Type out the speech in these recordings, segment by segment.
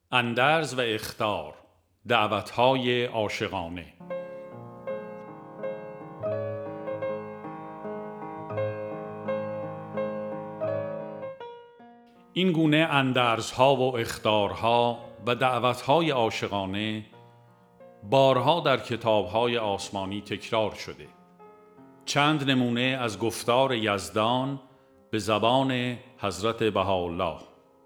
اندرز و اخطار، دعوتهای عاشقانه. این گونه اندرزها و اخطارها و دعوتهای عاشقانه بارها در کتابهای آسمانی تکرار شده. چند نمونه از گفتار یزدان به زبان حضرت بهاءالله: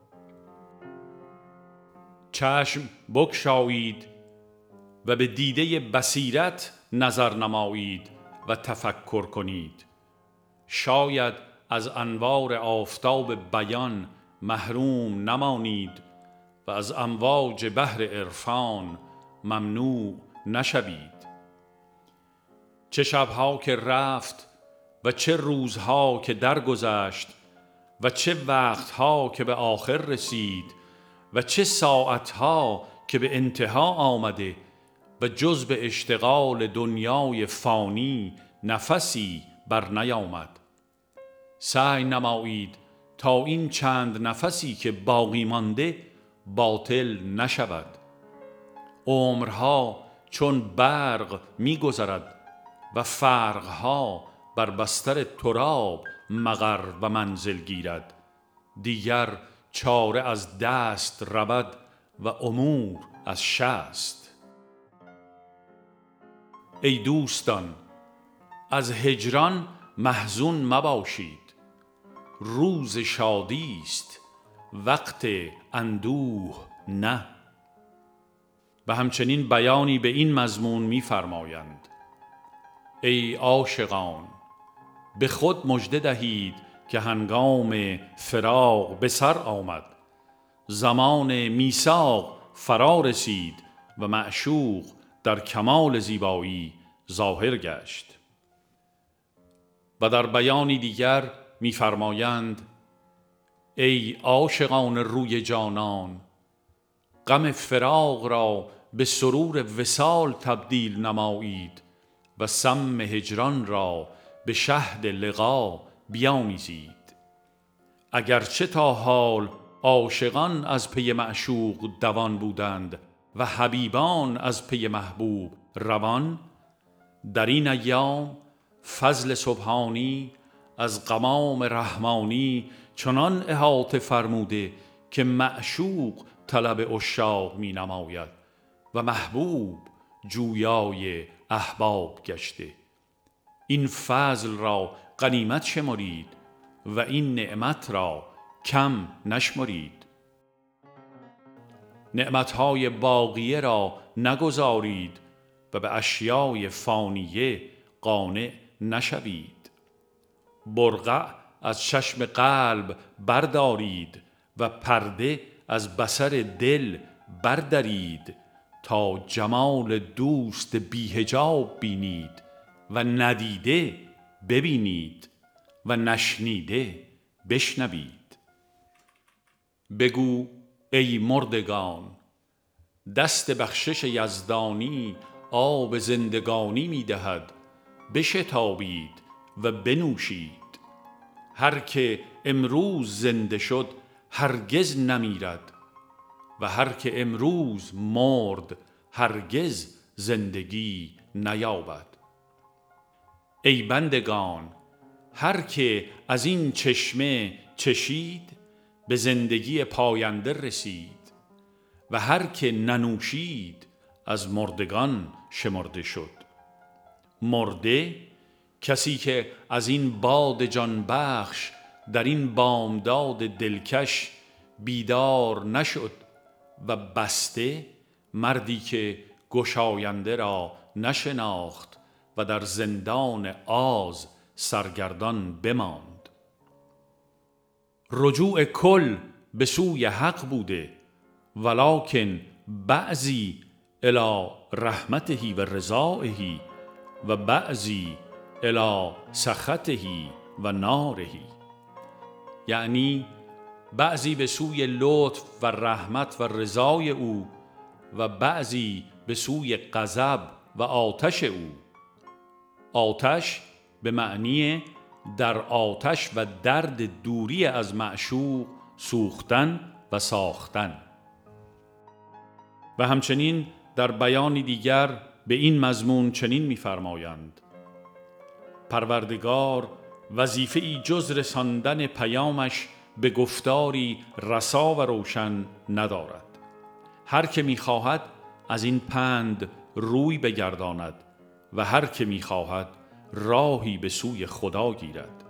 چشم بگشایید و به دیده بصیرت نظر نمایید و تفکر کنید. شاید از انوار آفتاب بیان محروم نمانید و از امواج بحر عرفان ممنوع نشوید. چه شبها که رفت و چه روزها که درگذشت و چه وقتها که به آخر رسید و چه ساعتها که به انتها آمده و جز به اشتغال دنیای فانی نفسی بر نیامد. سعی نمایید تا این چند نفسی که باقی مانده باطل نشود. عمرها چون برق می گذرد و فرقها بر بستر تراب مقر و منزل گیرد. دیگر چاره از دست رود و امور از شست. ای دوستان، از هجران محزون مباشید. روز شادی است، وقت اندوه نه. و همچنین بیانی به این مضمون می‌فرمایند: ای عاشقان، به خود مژده دهید که هنگام فراق به سر آمد. زمان میثاق فرا رسید و معشوق در کمال زیبایی ظاهر گشت. و در بیانی دیگر می‌فرمایند: ای عاشقان روی جانان، غم فراق را به سرور وصال تبدیل نمایید و سم هجران را به شهد لقا بیامیزید. اگرچه تا حال عاشقان از پی معشوق دوان بودند و حبیبان از پی محبوب روان، در این ایام فضل سبحانی از غمام رحمانی چنان احاطه فرموده که معشوق طلب عشاق می نماید و محبوب جویای احباب گشته. این فضل را غنیمت شمرید و این نعمت را کم نشمرید. نعمتهای باقیه را نگذارید و به اشیای فانیه قانع نشوید. برقع از چشم قلب بردارید و پرده از بصر دل بردرید تا جمال دوست بی حجاب بینید و ندیده ببینید و نشنیده بشنوید. بگو ای مردگان، دست بخشش یزدانی آب زندگانی می دهد، بشتابید و بنوشید. هر که امروز زنده شد هرگز نمیرد و هر که امروز مرد هرگز زندگی نیابد. ای بندگان، هر که از این چشمه چشید به زندگی پاینده رسید و هر که ننوشید از مردگان شمرده شد. مرده کسی که از این باد جان بخش در این بامداد دلکش بیدار نشد و بسته مردی که گشاینده را نشناخت و در زندان آز سرگردان بماند. رجوع کل به سوی حق بوده، ولکن بعضی الی رحمته و رضایه و بعضی الی سخطه و ناره. یعنی بعضی به سوی لطف و رحمت و رضای او و بعضی به سوی غضب و آتش او. آتش به معنی در آتش و درد دوری از معشوق سوختن و ساختن. و همچنین در بیانی دیگر به این مضمون چنین می‌فرمایند: پروردگار وظیفه‌ای جز رساندن پیامش به گفتاری رسا و روشن ندارد. هر که می‌خواهد از این پند روی بگرداند و هر که می‌خواهد راهی به سوی خدا گیرد.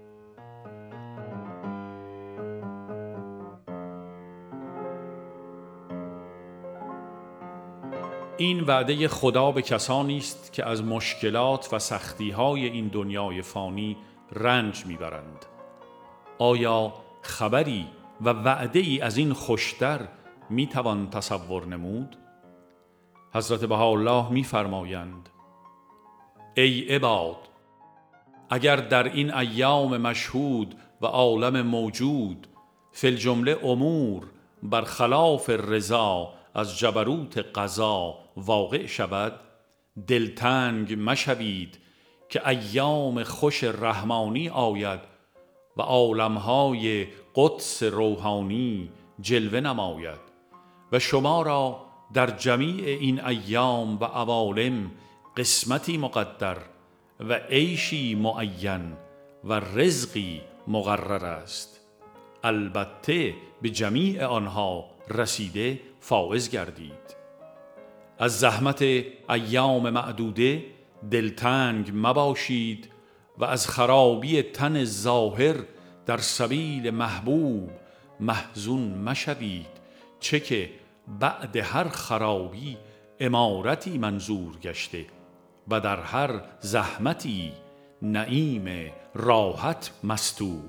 این وعده خدا به کسانی است که از مشکلات و سختی‌های این دنیای فانی رنج می‌برند. آیا خبری و وعده‌ای از این خوشتر می‌توان تصور نمود؟ حضرت بهاءالله می‌فرمایند: ای عباد، اگر در این ایام مشهود و عالم موجود فی الجمله امور برخلاف رضا از جبروت قضا واقع شود، دلتنگ مشوید که ایام خوش رحمانی آید و عالمهای قدس روحانی جلوه نماید و شما را در جمیع این ایام و عوالم قسمتی مقدر و عیشی معین و رزقی مقرر است. البته به جمیع آنها رسیده فائز گردید. از زحمت ایام معدوده دلتنگ مباشید و از خرابی تن ظاهر در سبیل محبوب محزون مشوید، چه که بعد هر خرابی عمارتی منظور گشته و در هر زحمتی نعیم راحت مستور.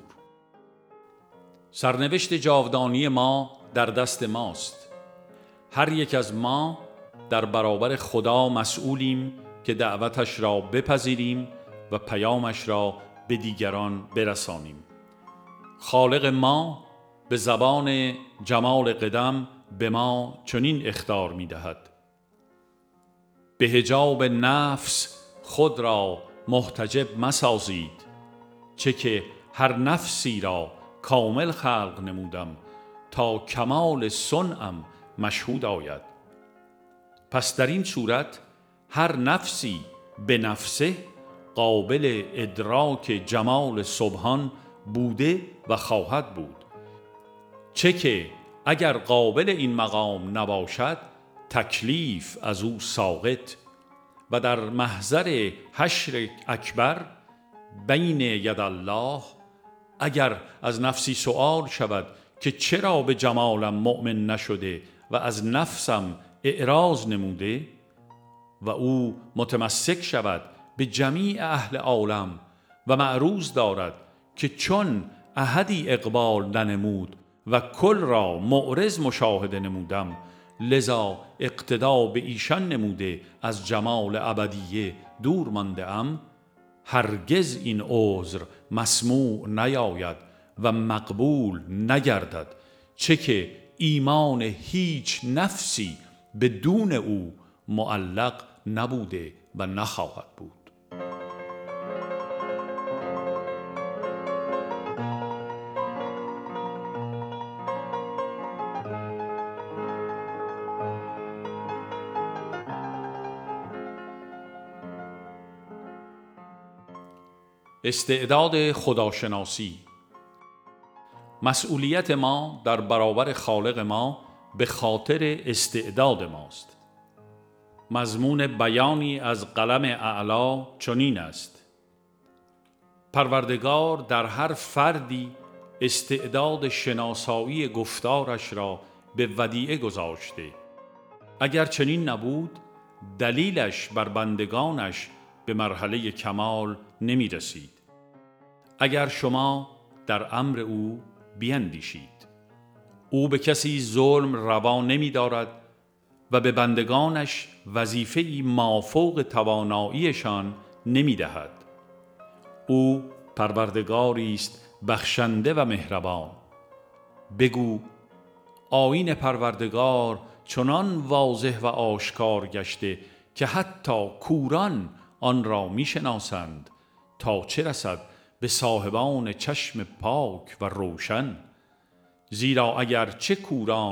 سرنوشت جاودانی ما در دست ماست. هر یک از ما در برابر خدا مسئولیم که دعوتش را بپذیریم و پیامش را به دیگران برسانیم. خالق ما به زبان جمال قدم به ما چنین اخطار می دهد: به حجاب نفس خود را محتجب مسازید، چه که هر نفسی را کامل خلق نمودم تا کمال صنعم مشهود آید. پس در این صورت هر نفسی به نفسه قابل ادراک جمال سبحان بوده و خواهد بود، چه که اگر قابل این مقام نباشد تکلیف از او ساقط و در محضر حشر اکبر بین ید الله اگر از نفسی سؤال شود که چرا به جمالم مؤمن نشده و از نفسم اعراض نموده و او متمسک شود به جمیع اهل عالم و معروض دارد که چون احدی اقبال ننمود و کل را معرض مشاهده نمودم، لذا اقتدا به ایشان نموده از جمال ابدیه دور مانده ام، هرگز این عذر مسموع نیاید و مقبول نگردد، چه که ایمان هیچ نفسی بدون او معلق نبوده و نخواهد بود. استعداد خداشناسی. مسئولیت ما در برابر خالق ما به خاطر استعداد ماست. مضمون بیانی از قلم اعلی چنین است: پروردگار در هر فردی استعداد شناسایی گفتارش را به ودیعه گذاشته. اگر چنین نبود دلیلش بر بندگانش به مرحله کمال نمی رسید. اگر شما در امر او بیندیشید، او به کسی ظلم روا نمی دارد و به بندگانش وظیفه‌ای مافوق تواناییشان نمی دهد. او پروردگاری است بخشنده و مهربان. بگو آیین پروردگار چنان واضح و آشکار گشته که حتی کوران آن را می شناسند، تا چه رسد به صاحبان چشم پاک و روشن. زیرا اگر چه کوران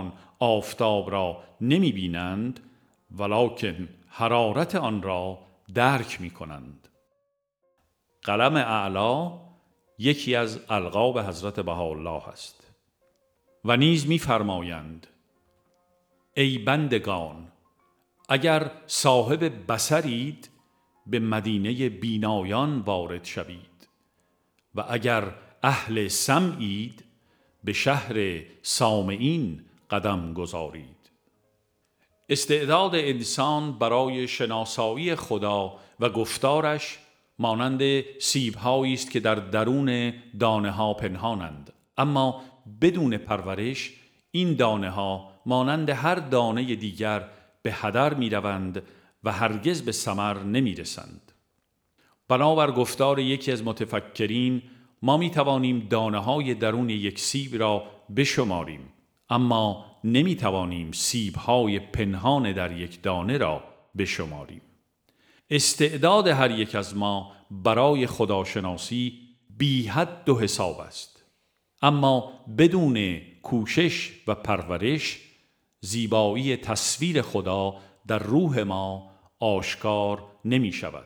آفتاب را نمی بینند، ولکن حرارت آن را درک می کنند. قلم اعلی یکی از القاب حضرت بهاءالله است و نیز می فرمایند: ای بندگان، اگر صاحب بصرید به مدینه بینایان وارد شوید و اگر اهل سمعید به شهر سامعین قدم گذارید. استعداد انسان برای شناسایی خدا و گفتارش مانند سیب‌هایی است که در درون دانه‌ها پنهانند، اما بدون پرورش این دانه‌ها مانند هر دانه دیگر به هدر می‌روند و هرگز به ثمر نمی‌رسند. بنابر گفتار یکی از متفکرین ما می‌توانیم دانه‌های درون یک سیب را بشماریم، اما نمی‌توانیم سیب‌های پنهان در یک دانه را بشماریم. استعداد هر یک از ما برای خداشناسی بی حد و حساب است، اما بدون کوشش و پرورش زیبایی تصویر خدا در روح ما آشکار نمی شود.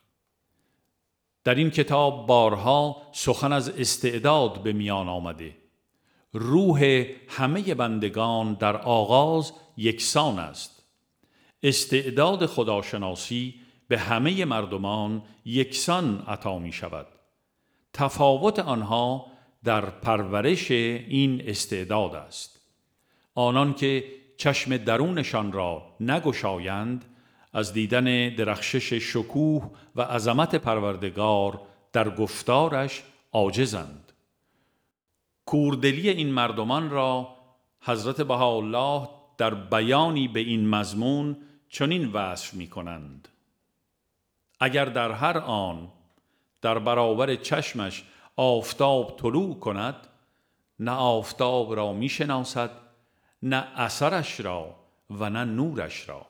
در این کتاب بارها سخن از استعداد به میان آمده. روح همه بندگان در آغاز یکسان است. استعداد خداشناسی به همه مردمان یکسان عطا می شود. تفاوت آنها در پرورش این استعداد است. آنان که چشم درونشان را نگشایند از دیدن درخشش شکوه و عظمت پروردگار در گفتارش عاجزند. کوردلی این مردمان را حضرت بهاءالله در بیانی به این مضمون چنین وصف می کنند: اگر در هر آن در برابر چشمش آفتاب طلوع کند، نه آفتاب را می شناسد، نه اثرش را و نه نورش را.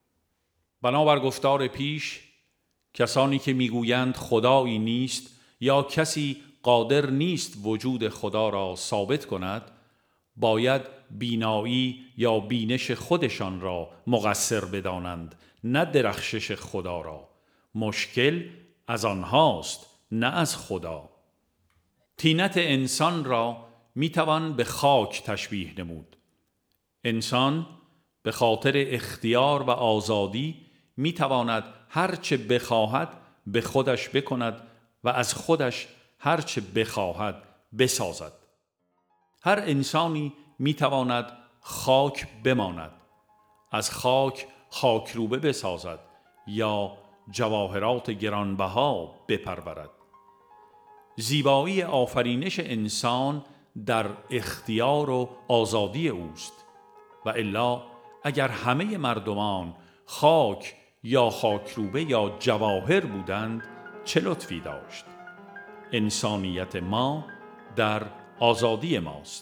بنابر گفتار پیش، کسانی که میگویند خدایی نیست یا کسی قادر نیست وجود خدا را ثابت کند، باید بینایی یا بینش خودشان را مقصر بدانند، نه درخشش خدا را. مشکل از آنهاست، نه از خدا. طینت انسان را میتوان به خاک تشبیه نمود. انسان به خاطر اختیار و آزادی میتواند هرچه بخواهد به خودش بکند و از خودش هرچه بخواهد بسازد. هر انسانی میتواند خاک بماند، از خاک خاکروبه بسازد یا جواهرات گرانبها بپرورد. زیبایی آفرینش انسان در اختیار و آزادی اوست، و الا اگر همه مردمان خاک یا خاکروبه یا جواهر بودند چه لطفی داشت؟ انسانیت ما در آزادی ماست.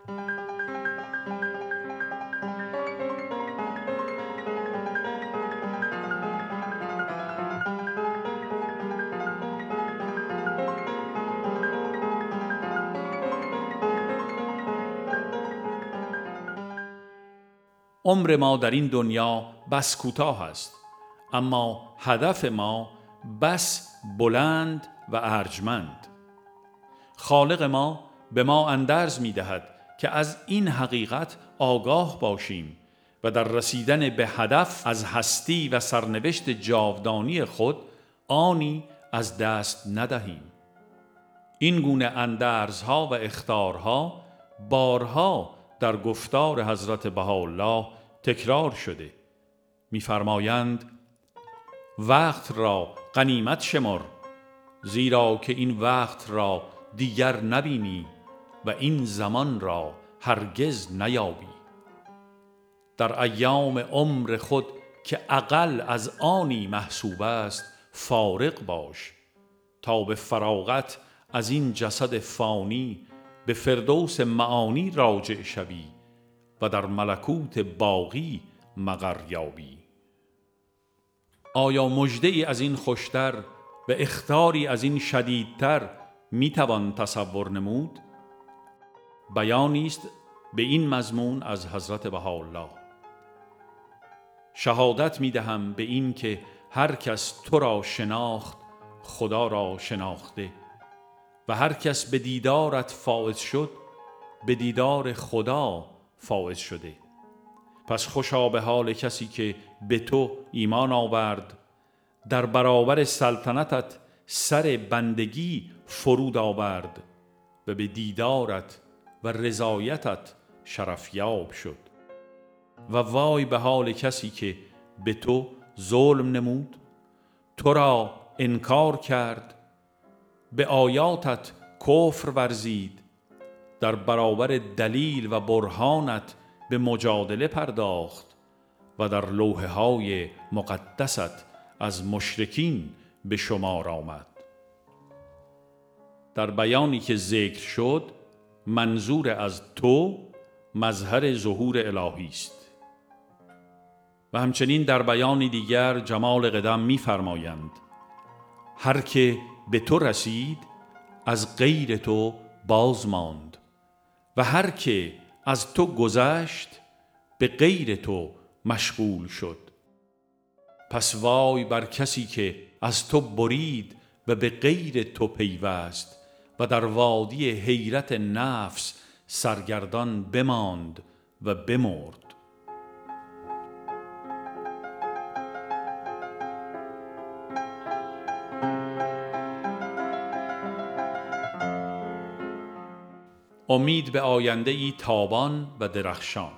عمر ما در این دنیا بس کوتاه است، اما هدف ما بس بلند و ارجمند. خالق ما به ما اندرز می دهد که از این حقیقت آگاه باشیم و در رسیدن به هدف از هستی و سرنوشت جاودانی خود آنی از دست ندهیم. این گونه اندرزها و اخطارها بارها در گفتار حضرت بهاءالله تکرار شده. می‌فرمایند: وقت را غنیمت شمر، زیرا که این وقت را دیگر نبینی و این زمان را هرگز نیابی. در ایام عمر خود که اقل از آنی محسوب است فارغ باش، تا به فراغت از این جسد فانی به فردوس معانی راجع شوی و در ملکوت باقی مقر یابی. آیا مژده‌ای از این خوشتر و اخطاری از این شدیدتر میتوان تصور نمود؟ بیانی است به این مضمون از حضرت بهاءالله: شهادت می دهم به این که هر کس تو را شناخت خدا را شناخته و هر کس به دیدارت فائز شد به دیدار خدا فائز شده. پس خوشا به حال کسی که به تو ایمان آورد، در برابر سلطنتت سر بندگی فرود آورد و به دیدارت و رضایتت شرفیاب شد. و وای به حال کسی که به تو ظلم نمود، تو را انکار کرد، به آیاتت کفر ورزید، در برابر دلیل و برهانت به مجادله پرداخت و در لوحه های مقدست از مشرکین به شمار آمد. در بیانی که ذکر شد منظور از تو مظهر ظهور الهی است. و همچنین در بیانی دیگر جمال قدم می فرمایند: هر که به تو رسید از غیر تو باز ماند و هر که از تو گذشت به غیر تو مشغول شد. پس وای بر کسی که از تو برید و به غیر تو پیوست و در وادی حیرت نفس سرگردان بماند و بمرد. امید به آینده ای تابان و درخشان.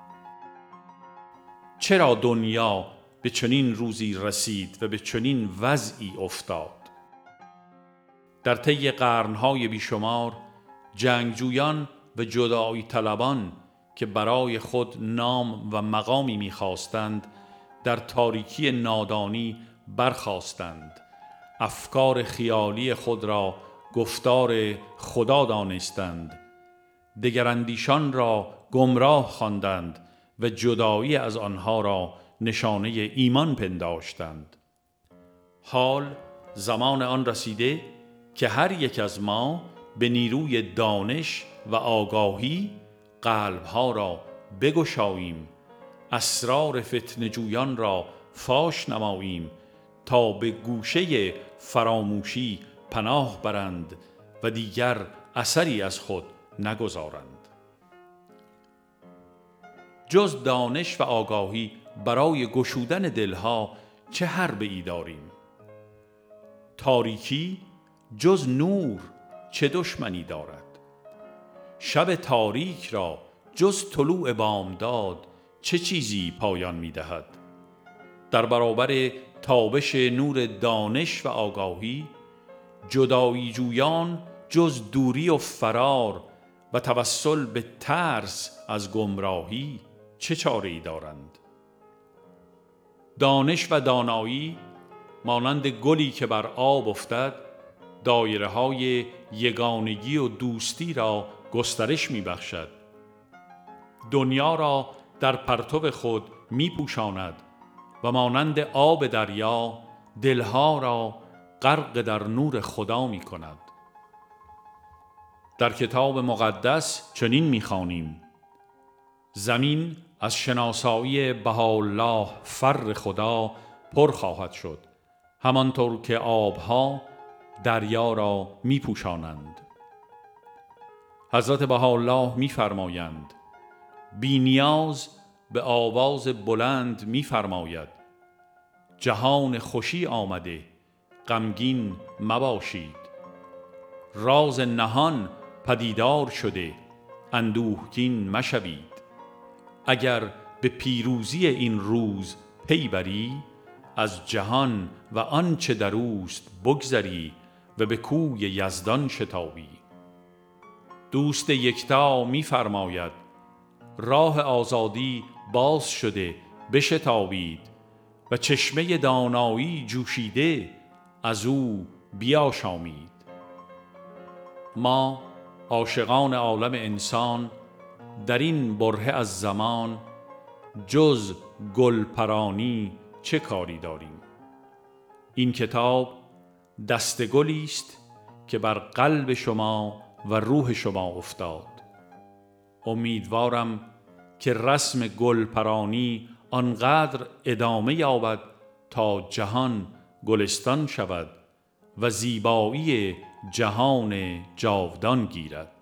چرا دنیا به چنین روزی رسید و به چنین وضعی افتاد؟ در طی قرنهای بیشمار جنگجویان و جدایی طلبان که برای خود نام و مقامی می‌خواستند در تاریکی نادانی برخاستند، افکار خیالی خود را گفتار خدا دانستند، دگراندیشان را گمراه خواندند و جدایی از آنها را نشانه ایمان پنداشتند. حال زمان آن رسیده که هر یک از ما به نیروی دانش و آگاهی قلبها را بگشاییم، اسرار فتنه جویان را فاش نماییم تا به گوشه فراموشی پناه برند و دیگر اثری از خود نگذارند. جز دانش و آگاهی برای گشودن دلها چه حربه ای داریم؟ تاریکی جز نور چه دشمنی دارد؟ شب تاریک را جز طلوع بامداد چه چیزی پایان می دهد؟ در برابر تابش نور دانش و آگاهی جدایی جویان جز دوری و فرار و توسل به ترس از گمراهی چه چاره‌ای دارند؟ دانش و دانایی مانند گلی که بر آب افتد دایره‌های یگانگی و دوستی را گسترش می‌بخشد. دنیا را در پرتو خود می‌پوشاند و مانند آب دریا دلها را غرق در نور خدا می‌کند. در کتاب مقدس چنین می‌خوانیم: زمین از شناسایی بهاءالله فر خدا پر خواهد شد، همانطور که آبها دریا را می‌پوشانند. حضرت بهاءالله می‌فرمایند: بی نیاز به آواز بلند می‌فرماید: جهان خوشی آمده، غمگین مباشید. راز نهان پدیدار شده، اندوهگین مشوید. اگر به پیروزی این روز پی بری، از جهان و آنچه در اوست بگذری و به کوی یزدان شتابی. دوست یکتا می فرماید: راه آزادی باز شده، بشتابید و چشمه دانایی جوشیده، از او بیاشامید. ما عاشقان عالم انسان در این برهه از زمان جز گل پرانی چه کاری داریم؟ این کتاب دستگلی است که بر قلب شما و روح شما افتاد. امیدوارم که رسم گلپرانی آنقدر ادامه یابد تا جهان گلستان شود و زیبایی جهان جاودان گیرد.